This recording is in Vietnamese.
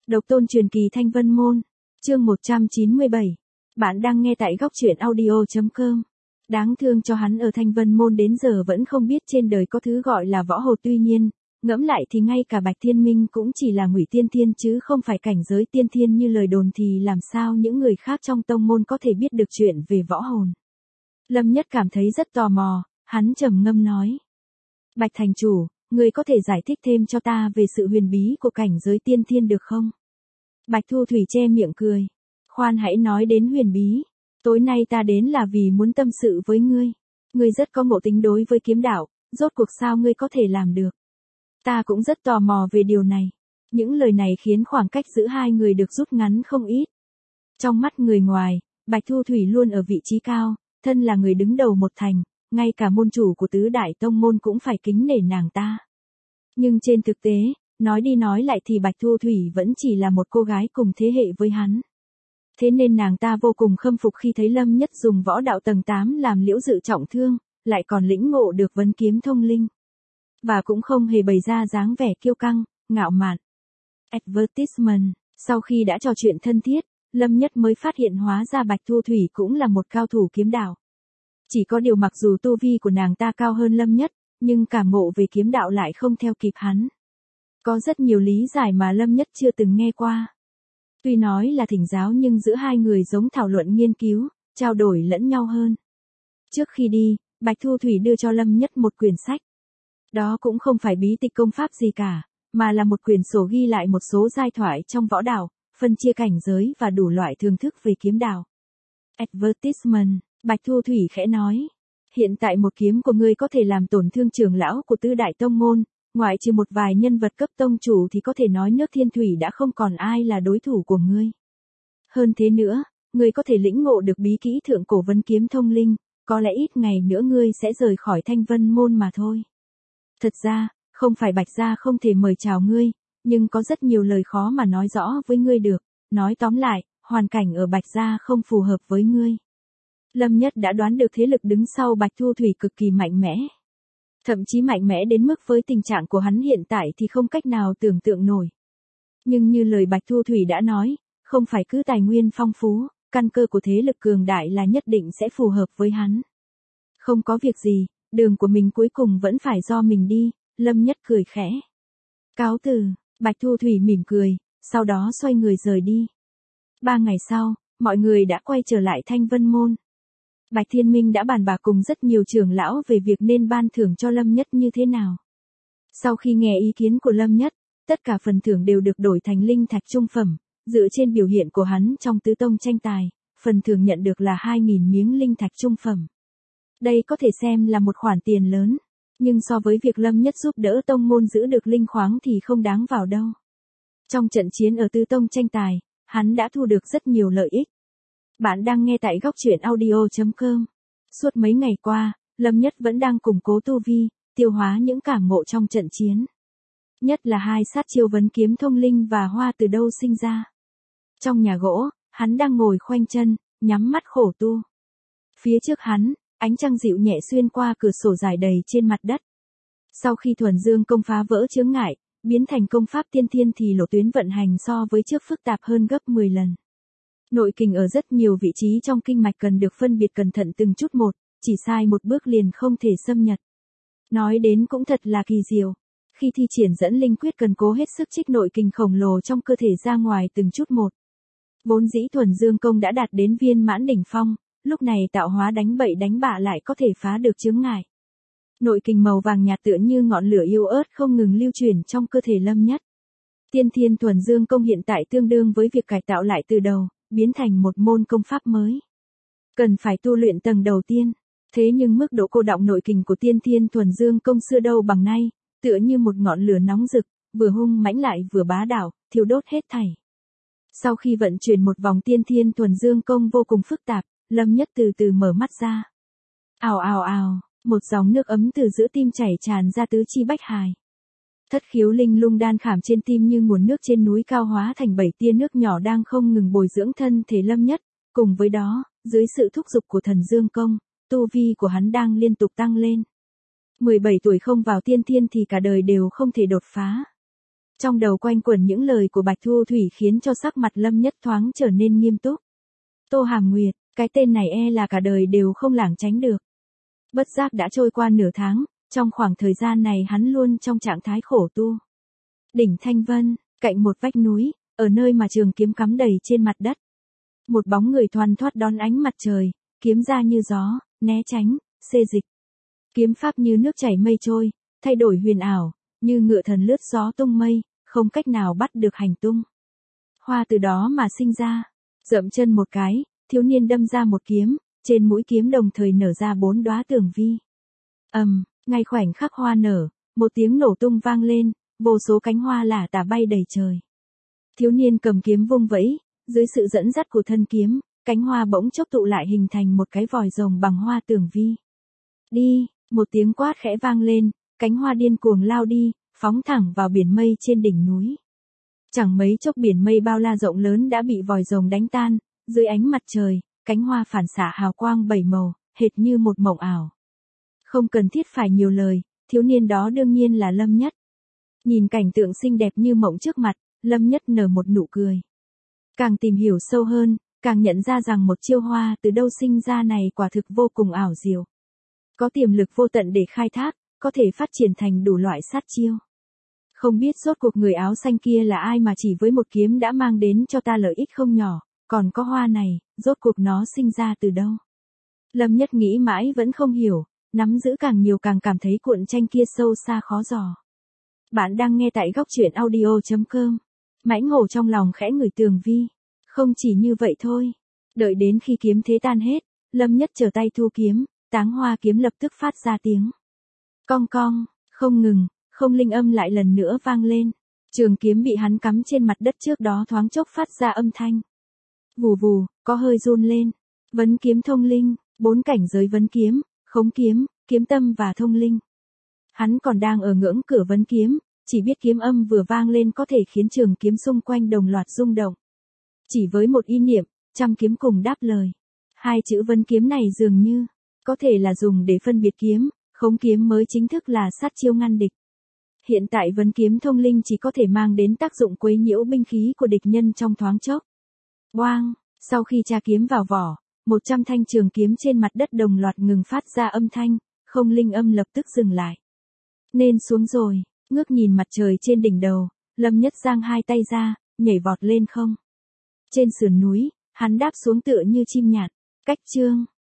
Độc tôn truyền kỳ Thanh Vân Môn, chương 197. Bạn đang nghe tại góc truyện audio.com. Đáng thương cho hắn ở Thanh Vân Môn đến giờ vẫn không biết trên đời có thứ gọi là võ hồ, tuy nhiên, ngẫm lại thì ngay cả Bạch Thiên Minh cũng chỉ là ngụy tiên thiên chứ không phải cảnh giới tiên thiên như lời đồn, thì làm sao những người khác trong tông môn có thể biết được chuyện về võ hồn. Lâm Nhất cảm thấy rất tò mò, hắn trầm ngâm nói. Bạch thành chủ, người có thể giải thích thêm cho ta về sự huyền bí của cảnh giới tiên thiên được không? Bạch Thu Thủy che miệng cười. Khoan hãy nói đến huyền bí. Tối nay ta đến là vì muốn tâm sự với ngươi. Ngươi rất có ngộ tính đối với kiếm đạo, rốt cuộc sao ngươi có thể làm được? Ta cũng rất tò mò về điều này. Những lời này khiến khoảng cách giữa hai người được rút ngắn không ít. Trong mắt người ngoài, Bạch Thu Thủy luôn ở vị trí cao, thân là người đứng đầu một thành, ngay cả môn chủ của tứ đại tông môn cũng phải kính nể nàng ta. Nhưng trên thực tế, nói đi nói lại thì Bạch Thu Thủy vẫn chỉ là một cô gái cùng thế hệ với hắn. Thế nên nàng ta vô cùng khâm phục khi thấy Lâm Nhất dùng võ đạo tầng 8 làm Liễu Dự trọng thương, lại còn lĩnh ngộ được vấn kiếm thông linh. Và cũng không hề bày ra dáng vẻ kiêu căng, ngạo mạn. Advertisement, sau khi đã trò chuyện thân thiết, Lâm Nhất mới phát hiện hóa ra Bạch Thu Thủy cũng là một cao thủ kiếm đạo. Chỉ có điều mặc dù tu vi của nàng ta cao hơn Lâm Nhất, nhưng cảm ngộ về kiếm đạo lại không theo kịp hắn. Có rất nhiều lý giải mà Lâm Nhất chưa từng nghe qua. Tuy nói là thỉnh giáo nhưng giữa hai người giống thảo luận nghiên cứu, trao đổi lẫn nhau hơn. Trước khi đi, Bạch Thu Thủy đưa cho Lâm Nhất một quyển sách. Đó cũng không phải bí tịch công pháp gì cả, mà là một quyển sổ ghi lại một số giai thoại trong võ đạo, phân chia cảnh giới và đủ loại thưởng thức về kiếm đạo. Advertisement, Bạch Thu Thủy khẽ nói. Hiện tại một kiếm của ngươi có thể làm tổn thương trưởng lão của tứ đại tông môn, ngoại trừ một vài nhân vật cấp tông chủ thì có thể nói nước Thiên Thủy đã không còn ai là đối thủ của ngươi. Hơn thế nữa, ngươi có thể lĩnh ngộ được bí kỹ thượng cổ vấn kiếm thông linh, có lẽ ít ngày nữa ngươi sẽ rời khỏi Thanh Vân Môn mà thôi. Thật ra, không phải Bạch gia không thể mời chào ngươi, nhưng có rất nhiều lời khó mà nói rõ với ngươi được, nói tóm lại, hoàn cảnh ở Bạch gia không phù hợp với ngươi. Lâm Nhất đã đoán được thế lực đứng sau Bạch Thu Thủy cực kỳ mạnh mẽ. Thậm chí mạnh mẽ đến mức với tình trạng của hắn hiện tại thì không cách nào tưởng tượng nổi. Nhưng như lời Bạch Thu Thủy đã nói, không phải cứ tài nguyên phong phú, căn cơ của thế lực cường đại là nhất định sẽ phù hợp với hắn. Không có việc gì, đường của mình cuối cùng vẫn phải do mình đi, Lâm Nhất cười khẽ. Cáo từ, Bạch Thu Thủy mỉm cười, sau đó xoay người rời đi. 3 ngày sau, mọi người đã quay trở lại Thanh Vân Môn. Bạch Thiên Minh đã bàn bạc cùng rất nhiều trưởng lão về việc nên ban thưởng cho Lâm Nhất như thế nào. Sau khi nghe ý kiến của Lâm Nhất, tất cả phần thưởng đều được đổi thành linh thạch trung phẩm, dựa trên biểu hiện của hắn trong tứ tông tranh tài, phần thưởng nhận được là 2.000 miếng linh thạch trung phẩm. Đây có thể xem là một khoản tiền lớn, nhưng so với việc Lâm Nhất giúp đỡ tông môn giữ được linh khoáng thì không đáng vào đâu. Trong trận chiến ở tứ tông tranh tài, hắn đã thu được rất nhiều lợi ích. Bạn đang nghe tại góc truyện audio.com. Suốt mấy ngày qua, Lâm Nhất vẫn đang củng cố tu vi, tiêu hóa những cảm ngộ trong trận chiến. Nhất là hai sát chiêu vấn kiếm thông linh và hoa từ đâu sinh ra. Trong nhà gỗ, hắn đang ngồi khoanh chân, nhắm mắt khổ tu. Phía trước hắn, ánh trăng dịu nhẹ xuyên qua cửa sổ rải đầy trên mặt đất. Sau khi thuần dương công phá vỡ chướng ngại, biến thành công pháp tiên thiên thì lộ tuyến vận hành so với trước phức tạp hơn gấp 10 lần. Nội kình ở rất nhiều vị trí trong kinh mạch cần được phân biệt cẩn thận từng chút một, chỉ sai một bước liền không thể xâm nhập. Nói đến cũng thật là kỳ diệu. Khi thi triển dẫn linh quyết cần cố hết sức trích nội kình khổng lồ trong cơ thể ra ngoài từng chút một. Vốn dĩ thuần dương công đã đạt đến viên mãn đỉnh phong, lúc này tạo hóa đánh bậy đánh bạ lại có thể phá được chướng ngại. Nội kình màu vàng nhạt tựa như ngọn lửa yếu ớt không ngừng lưu chuyển trong cơ thể Lâm Nhất. Tiên thiên thuần dương công hiện tại tương đương với việc cải tạo lại từ đầu, biến thành một môn công pháp mới. Cần phải tu luyện tầng đầu tiên, thế nhưng mức độ cô đọng nội kình của tiên thiên thuần dương công xưa đâu bằng nay, tựa như một ngọn lửa nóng rực, vừa hung mãnh lại vừa bá đạo, thiêu đốt hết thảy. Sau khi vận chuyển một vòng tiên thiên thuần dương công vô cùng phức tạp, Lâm Nhất từ từ mở mắt ra. Ào ào ào, một dòng nước ấm từ giữa tim chảy tràn ra tứ chi bách hài. Thất khiếu linh lung đan khảm trên tim như nguồn nước trên núi cao hóa thành 7 tia nước nhỏ đang không ngừng bồi dưỡng thân thể Lâm Nhất, cùng với đó, dưới sự thúc giục của thần dương công, tu vi của hắn đang liên tục tăng lên. 17 tuổi không vào tiên thiên thì cả đời đều không thể đột phá. Trong đầu quanh quẩn những lời của Bạch Thu Thủy khiến cho sắc mặt Lâm Nhất thoáng trở nên nghiêm túc. Tô Hàm Nguyệt, cái tên này là cả đời đều không lảng tránh được. Bất giác đã trôi qua nửa tháng, trong khoảng thời gian này hắn luôn trong trạng thái khổ tu. Đỉnh Thanh Vân, cạnh một vách núi, ở nơi mà trường kiếm cắm đầy trên mặt đất. Một bóng người thoăn thoắt đón ánh mặt trời, kiếm ra như gió, né tránh, xê dịch. Kiếm pháp như nước chảy mây trôi, thay đổi huyền ảo, như ngựa thần lướt gió tung mây, không cách nào bắt được hành tung. Hoa từ đó mà sinh ra, dậm chân một cái, thiếu niên đâm ra một kiếm, trên mũi kiếm đồng thời nở ra 4 đóa tường vi. Ngay khoảnh khắc hoa nở, một tiếng nổ tung vang lên, vô số cánh hoa lả tả bay đầy trời. Thiếu niên cầm kiếm vung vẫy, dưới sự dẫn dắt của thân kiếm, cánh hoa bỗng chốc tụ lại hình thành một cái vòi rồng bằng hoa tường vi. Đi, một tiếng quát khẽ vang lên, cánh hoa điên cuồng lao đi, phóng thẳng vào biển mây trên đỉnh núi. Chẳng mấy chốc biển mây bao la rộng lớn đã bị vòi rồng đánh tan, dưới ánh mặt trời, cánh hoa phản xạ hào quang 7 màu, hệt như một mộng ảo. Không cần thiết phải nhiều lời, thiếu niên đó đương nhiên là Lâm Nhất. Nhìn cảnh tượng xinh đẹp như mộng trước mặt, Lâm Nhất nở một nụ cười. Càng tìm hiểu sâu hơn, càng nhận ra rằng một chiêu hoa từ đâu sinh ra này quả thực vô cùng ảo diệu. Có tiềm lực vô tận để khai thác, có thể phát triển thành đủ loại sát chiêu. Không biết rốt cuộc người áo xanh kia là ai mà chỉ với một kiếm đã mang đến cho ta lợi ích không nhỏ, còn có hoa này, rốt cuộc nó sinh ra từ đâu. Lâm Nhất nghĩ mãi vẫn không hiểu, nắm giữ càng nhiều càng cảm thấy cuộn tranh kia sâu xa khó dò. Bạn đang nghe tại góc truyện audio.com. Mãnh hổ trong lòng khẽ ngửi tường vi. Không chỉ như vậy thôi. Đợi đến khi kiếm thế tan hết, Lâm Nhất trở tay thu kiếm, táng hoa kiếm lập tức phát ra tiếng cong cong, không ngừng, không linh âm lại lần nữa vang lên. Trường kiếm bị hắn cắm trên mặt đất trước đó thoáng chốc phát ra âm thanh. Vù vù, có hơi run lên. Vấn kiếm thông linh, 4 cảnh giới vấn kiếm, khống kiếm, kiếm tâm và thông linh. Hắn còn đang ở ngưỡng cửa vấn kiếm, chỉ biết kiếm âm vừa vang lên có thể khiến trường kiếm xung quanh đồng loạt rung động. Chỉ với một ý niệm, trăm kiếm cùng đáp lời. 2 chữ vấn kiếm này dường như có thể là dùng để phân biệt kiếm, khống kiếm mới chính thức là sát chiêu ngăn địch. Hiện tại vấn kiếm thông linh chỉ có thể mang đến tác dụng quấy nhiễu binh khí của địch nhân trong thoáng chốc. Oang, sau khi tra kiếm vào vỏ, 100 thanh trường kiếm trên mặt đất đồng loạt ngừng phát ra âm thanh, không linh âm lập tức dừng lại. Nên xuống rồi, ngước nhìn mặt trời trên đỉnh đầu, Lâm Nhất giang 2 tay ra, nhảy vọt lên không. Trên sườn núi, hắn đáp xuống tựa như chim nhạt. Cách chương